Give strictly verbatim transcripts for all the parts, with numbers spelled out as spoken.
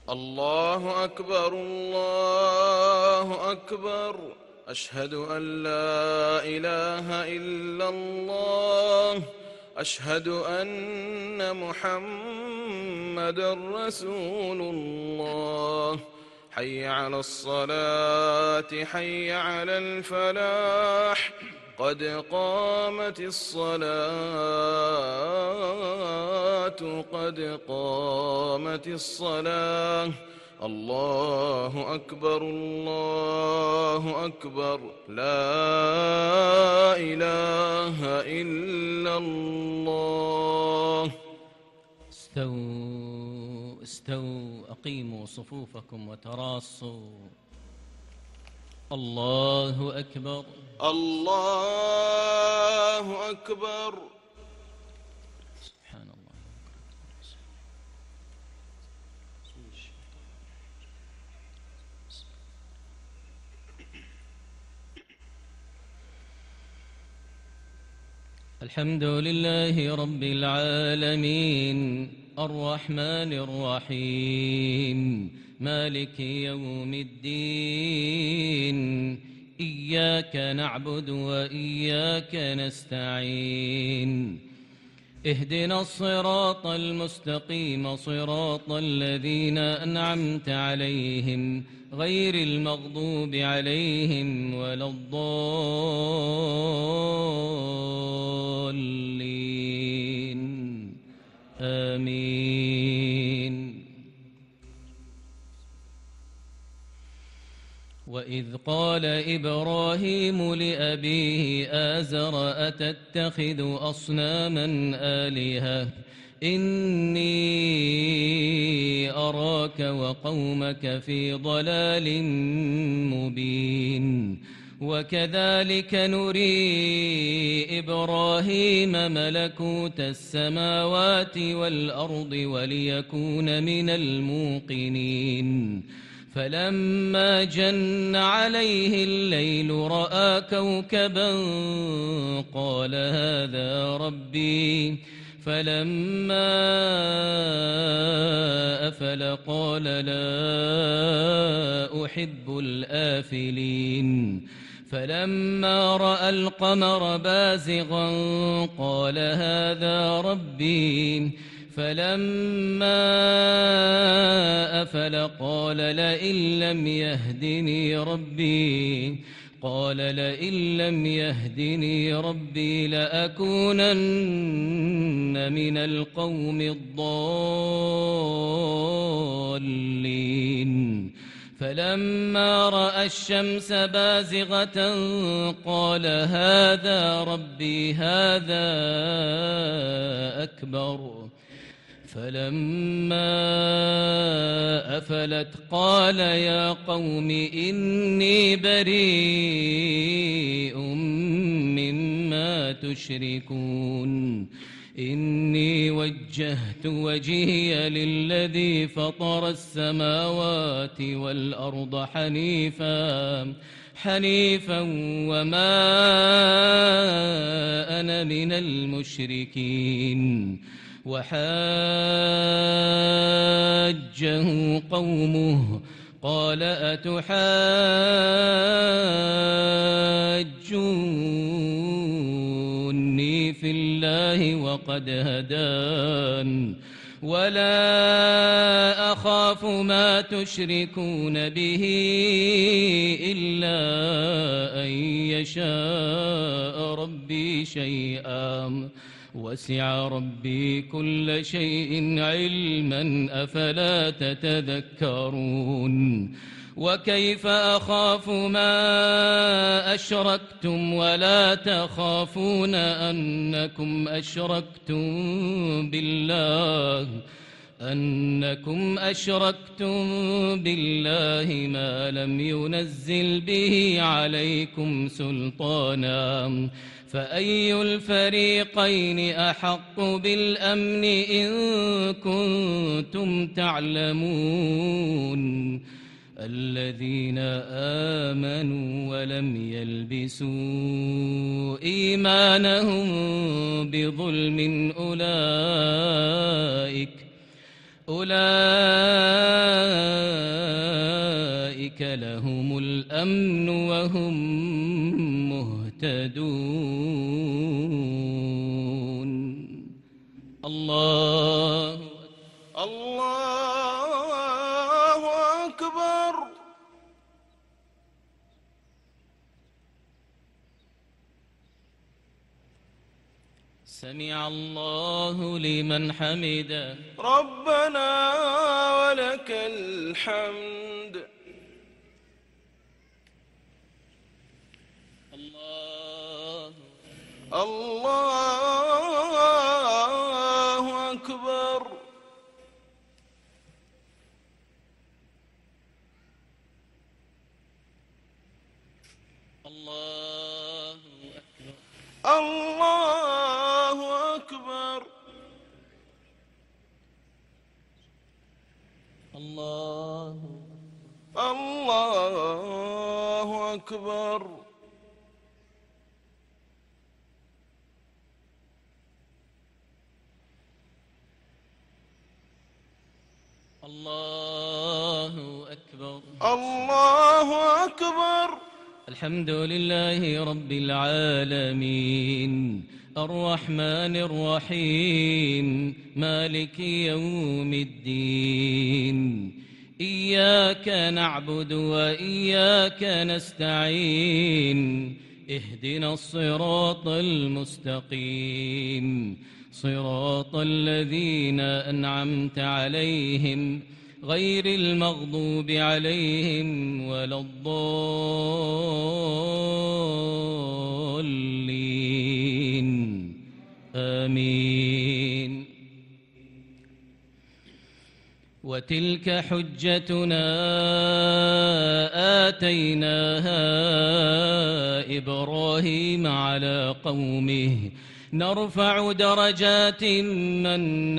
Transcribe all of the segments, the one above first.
الله أكبر الله أكبر. أشهد أن لا إله إلا الله. أشهد أن محمدًا رسول الله. حي على الصلاة حي على الفلاح. قد قامت الصلاة قد قامت الصلاة. الله أكبر الله أكبر. لا إله إلا الله. استووا استووا أقيموا صفوفكم وتراصوا. الله أكبر الله أكبر. سبحان الله. الحمد لله رب العالمين الرحمن الرحيم مالك يوم الدين. إياك نعبد وإياك نستعين. اهدنا الصراط المستقيم صراط الذين أنعمت عليهم غير المغضوب عليهم ولا الضالين. آمين. وإذ قال إبراهيم لأبيه آزر أتتخذ أصناما آلهة إني أراك وقومك في ضلال مبين. وكذلك نري إبراهيم ملكوت السماوات والأرض وليكون من الموقنين. فلما جن عليه الليل رأى كوكبا قال هذا ربي. فلما أفل قال لا أحب الآفلين. فلما رأى القمر بازغا قال هذا ربي. فلما أفل قال لئن لم يهدني ربي قال لئن لم يهدني ربي لأكونن من القوم الضالين. فلما رأى الشمس بازغة قال هذا ربي هذا أكبر. فلما أفلت قال يا قوم إني بريء مما تشركون. إني وجهت وجهي للذي فطر السماوات والأرض حنيفا حنيفا وما أنا من المشركين. وحاجه قومه قال أتحاجوني في الله وقد هدان ولا أخاف ما تشركون به إلا أن يشاء ربي شيئا وسع ربي كل شيء علما أفلا تتذكرون. وكيف أخاف ما أشركتم ولا تخافون أنكم أشركتم بالله أنكم أشركتم بالله ما لم ينزل به عليكم سلطانا. فأي الفريقين أحق بالأمن إن كنتم تعلمون. الذين آمنوا ولم يلبسوا إيمانهم بظلم أولئك أولئك لهم الأمن وهم مهتدون. الله الله أكبر. سمع الله لمن حمده. ربنا ولك الحمد. الله الله أكبر. الله أكبر. الله أكبر. الله الله أكبر. الله أكبر. الله أكبر. الحمد لله رب العالمين الرحمن الرحيم مالك يوم الدين. إياك نعبد وإياك نستعين. اهدنا الصراط المستقيم صراط الذين أنعمت عليهم غير المغضوب عليهم ولا الضالين. آمين. وتلك حجتنا آتيناها إبراهيم على قومه نرفع درجات من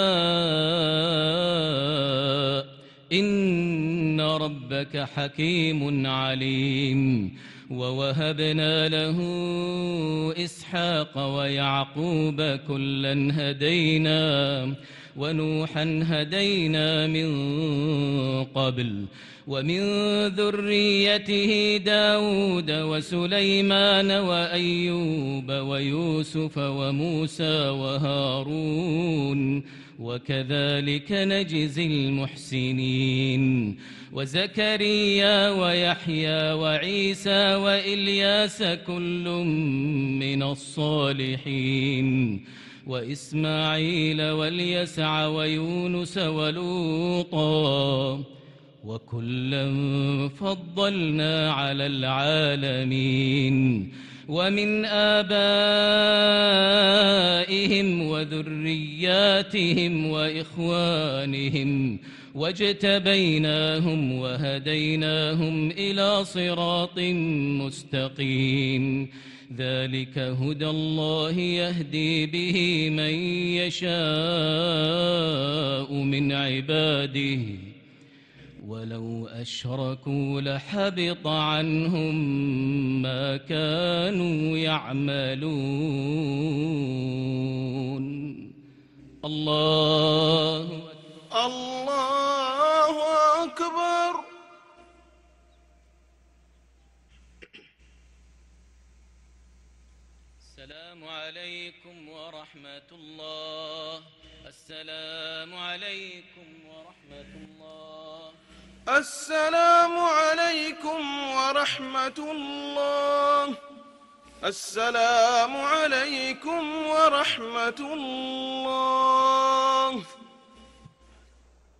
نشاء إن ربك حكيم عليم. ووهبنا له إسحاق ويعقوب كلا هدينا ونوحا هدينا من قبل ومن ذريته داود وسليمان وأيوب ويوسف وموسى وهارون وكذلك نجزي المحسنين. وزكريا ويحيى وعيسى وإلياس كل من الصالحين وإسماعيل واليسع ويونس ولوطا وكلا فضلنا على العالمين. ومن آبائهم وذرياتهم وإخوانهم واجتبيناهم وهديناهم إلى صراط مستقيم. ذلك هدى الله يهدي به من يشاء من عباده ولو أشركوا لحبط عنهم ما كانوا يعملون. الله الله أكبر. السلام عليكم ورحمة الله. السلام عليكم ورحمة الله. السلام عليكم ورحمة الله. السلام عليكم ورحمة الله.